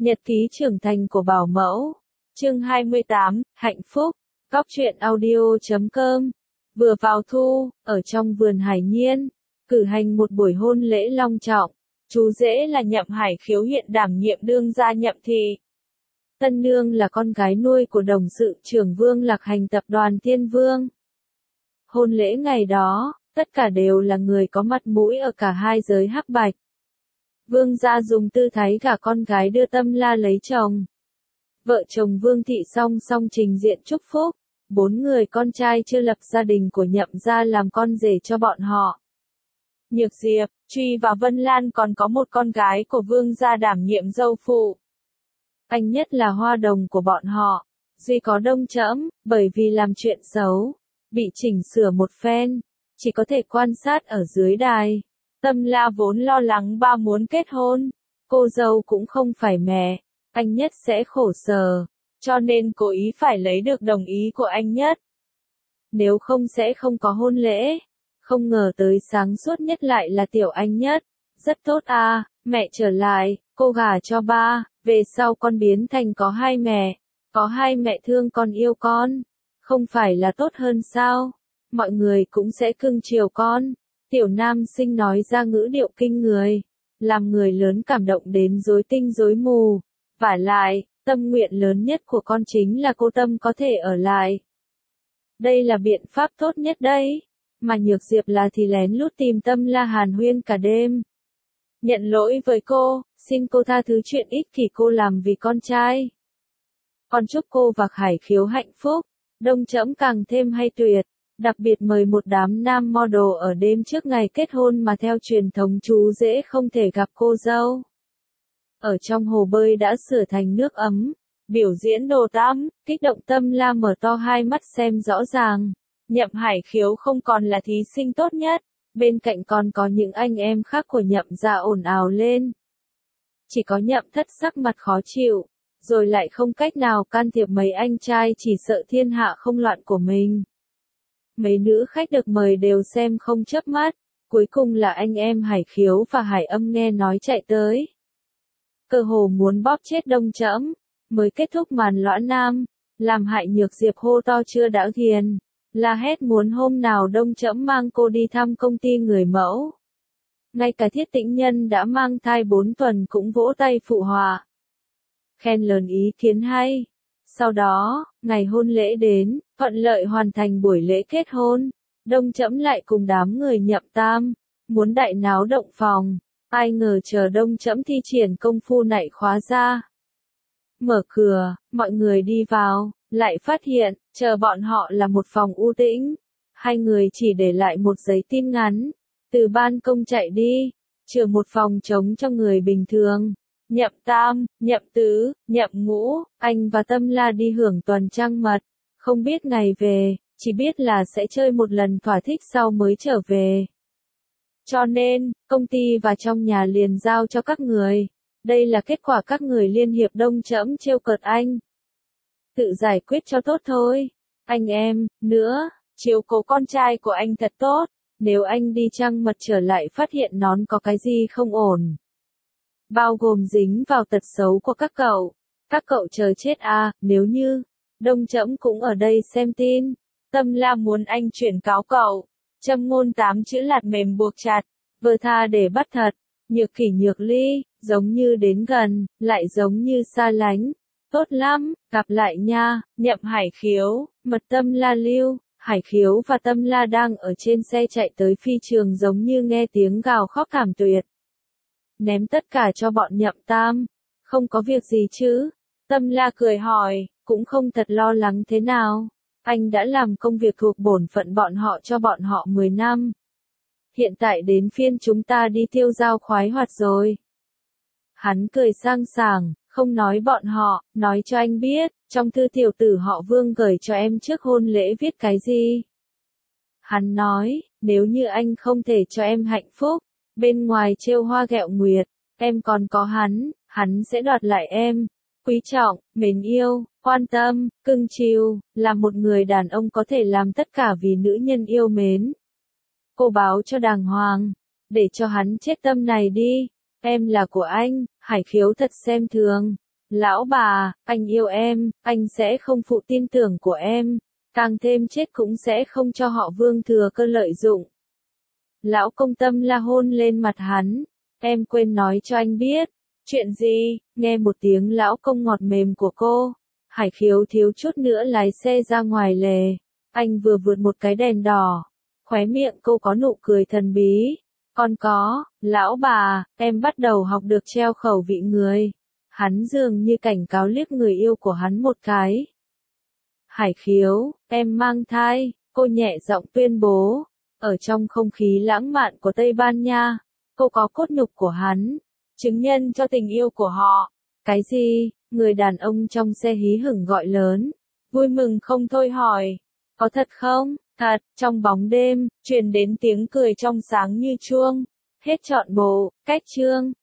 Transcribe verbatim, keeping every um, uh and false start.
Nhật ký trưởng thành của bảo mẫu. Chương hai mươi tám, hạnh phúc. Góc truyện audio chấm com. Vừa vào thu, ở trong vườn Hải Nhiên, cử hành một buổi hôn lễ long trọng. Chú rể là Nhậm Hải Khiếu hiện đảm nhiệm đương gia Nhậm thị. Tân nương là con gái nuôi của đồng sự trưởng Vương Lạc Hành tập đoàn Thiên Vương. Hôn lễ ngày đó, tất cả đều là người có mặt mũi ở cả hai giới hắc bạch. Vương gia dùng tư thái gả con gái đưa Tâm La lấy chồng. Vợ chồng Vương thị song song trình diện chúc phúc, bốn người con trai chưa lập gia đình của Nhậm gia làm con rể cho bọn họ. Nhược Diệp, Truy và Vân Lan còn có một con gái của Vương gia đảm nhiệm dâu phụ. Anh nhất là hoa đồng của bọn họ, duy có Đông Trẫm, bởi vì làm chuyện xấu, bị chỉnh sửa một phen, chỉ có thể quan sát ở dưới đài. Tâm La vốn lo lắng ba muốn kết hôn, cô dâu cũng không phải mẹ, anh nhất sẽ khổ sở, cho nên cố ý phải lấy được đồng ý của anh nhất. Nếu không sẽ không có hôn lễ, không ngờ tới sáng suốt nhất lại là tiểu anh nhất. Rất tốt à, mẹ trở lại, cô gả cho ba, về sau con biến thành có hai mẹ, có hai mẹ thương con yêu con, không phải là tốt hơn sao? Mọi người cũng sẽ cưng chiều con. Tiểu nam sinh nói ra ngữ điệu kinh người, làm người lớn cảm động đến rối tinh rối mù. Vả lại, tâm nguyện lớn nhất của con chính là cô Tâm có thể ở lại. Đây là biện pháp tốt nhất đấy, mà Nhược Diệp là thì lén lút tìm Tâm La hàn huyên cả đêm. Nhận lỗi với cô, xin cô tha thứ chuyện ích kỷ cô làm vì con trai. Con chúc cô và Hải Khiếu hạnh phúc, Đông Trẫm càng thêm hay tuyệt. Đặc biệt mời một đám nam model ở đêm trước ngày kết hôn mà theo truyền thống chú rể không thể gặp cô dâu. Ở trong hồ bơi đã sửa thành nước ấm, biểu diễn đồ tắm, kích động Tâm La mở to hai mắt xem rõ ràng. Nhậm Hải Khiếu không còn là thí sinh tốt nhất, bên cạnh còn có những anh em khác của Nhậm gia ồn ào lên. Chỉ có Nhậm Thất sắc mặt khó chịu, rồi lại không cách nào can thiệp mấy anh trai chỉ sợ thiên hạ không loạn của mình. Mấy nữ khách được mời đều xem không chớp mắt, cuối cùng là anh em Hải Khiếu và Hải Âm nghe nói chạy tới. Cơ hồ muốn bóp chết Đông Trẫm, mới kết thúc màn lõa nam, làm Hại Nhược Diệp hô to chưa đã ghiền, la hét muốn hôm nào Đông Trẫm mang cô đi thăm công ty người mẫu. Ngay cả Thiết Tĩnh Nhân đã mang thai bốn tuần cũng vỗ tay phụ họa. Khen lớn ý kiến hay. Sau đó, ngày hôn lễ đến, thuận lợi hoàn thành buổi lễ kết hôn, Đông Trẫm lại cùng đám người Nhậm tam, muốn đại náo động phòng, ai ngờ chờ Đông Trẫm thi triển công phu nạy khóa ra. Mở cửa, mọi người đi vào, lại phát hiện, chờ bọn họ là một phòng u tĩnh, hai người chỉ để lại một giấy tin ngắn, từ ban công chạy đi, trừ một phòng trống cho người bình thường. Nhậm tam, Nhậm tứ, Nhậm ngũ, anh và Tâm La đi hưởng tuần trăng mật, không biết ngày về, chỉ biết là sẽ chơi một lần thỏa thích sau mới trở về. Cho nên, công ty và trong nhà liền giao cho các người. Đây là kết quả các người liên hiệp Đông Trẫm trêu cợt anh. Tự giải quyết cho tốt thôi. Anh em, nữa, chiếu cố con trai của anh thật tốt, nếu anh đi trăng mật trở lại phát hiện nón có cái gì không ổn. Bao gồm dính vào tật xấu của các cậu. Các cậu chờ chết à, nếu như, Đông Trẫm cũng ở đây xem tin. Tâm La muốn anh chuyển cáo cậu. Châm ngôn tám chữ lạt mềm buộc chặt, vờ tha để bắt thật. Nhược Kỷ Nhược Ly, giống như đến gần, lại giống như xa lánh. Tốt lắm, gặp lại nha, Nhậm Hải Khiếu, mật Tâm La lưu. Hải Khiếu và Tâm La đang ở trên xe chạy tới phi trường giống như nghe tiếng gào khóc thảm tuyệt. Ném tất cả cho bọn Nhậm tam. Không có việc gì chứ? Tâm La cười hỏi, cũng không thật lo lắng thế nào. Anh đã làm công việc thuộc bổn phận bọn họ cho bọn họ mười năm. Hiện tại đến phiên chúng ta đi tiêu dao khoái hoạt rồi. Hắn cười sang sảng, không nói bọn họ, nói cho anh biết, trong thư tiểu tử họ Vương gửi cho em trước hôn lễ viết cái gì. Hắn nói, nếu như anh không thể cho em hạnh phúc, bên ngoài trêu hoa ghẹo nguyệt, em còn có hắn, hắn sẽ đoạt lại em. Quý trọng, mến yêu, quan tâm, cưng chiều, là một người đàn ông có thể làm tất cả vì nữ nhân yêu mến. Cô báo cho đàng hoàng, để cho hắn chết tâm này đi. Em là của anh, Hải Khiếu thật xem thường, Lão bà, anh yêu em, anh sẽ không phụ tin tưởng của em, càng thêm chết cũng sẽ không cho họ Vương thừa cơ lợi dụng. Lão công Tâm La hôn lên mặt hắn, em quên nói cho anh biết. Chuyện gì? Nghe một tiếng lão công ngọt mềm của cô, Hải Khiếu thiếu chút nữa lái xe ra ngoài lề. Anh vừa vượt một cái đèn đỏ, khóe miệng cô có nụ cười thần bí. Còn có, lão bà, em bắt đầu học được treo khẩu vị người. Hắn dường như cảnh cáo liếc người yêu của hắn một cái. Hải Khiếu, em mang thai, cô nhẹ giọng tuyên bố. Ở trong không khí lãng mạn của Tây Ban Nha, cô có cốt nhục của hắn, chứng nhân cho tình yêu của họ. Cái gì? Người đàn ông trong xe hí hửng gọi lớn, vui mừng không thôi hỏi. Có thật không? Thật. Trong bóng đêm, truyền đến tiếng cười trong sáng như chuông. Hết trọn bộ, cách chương.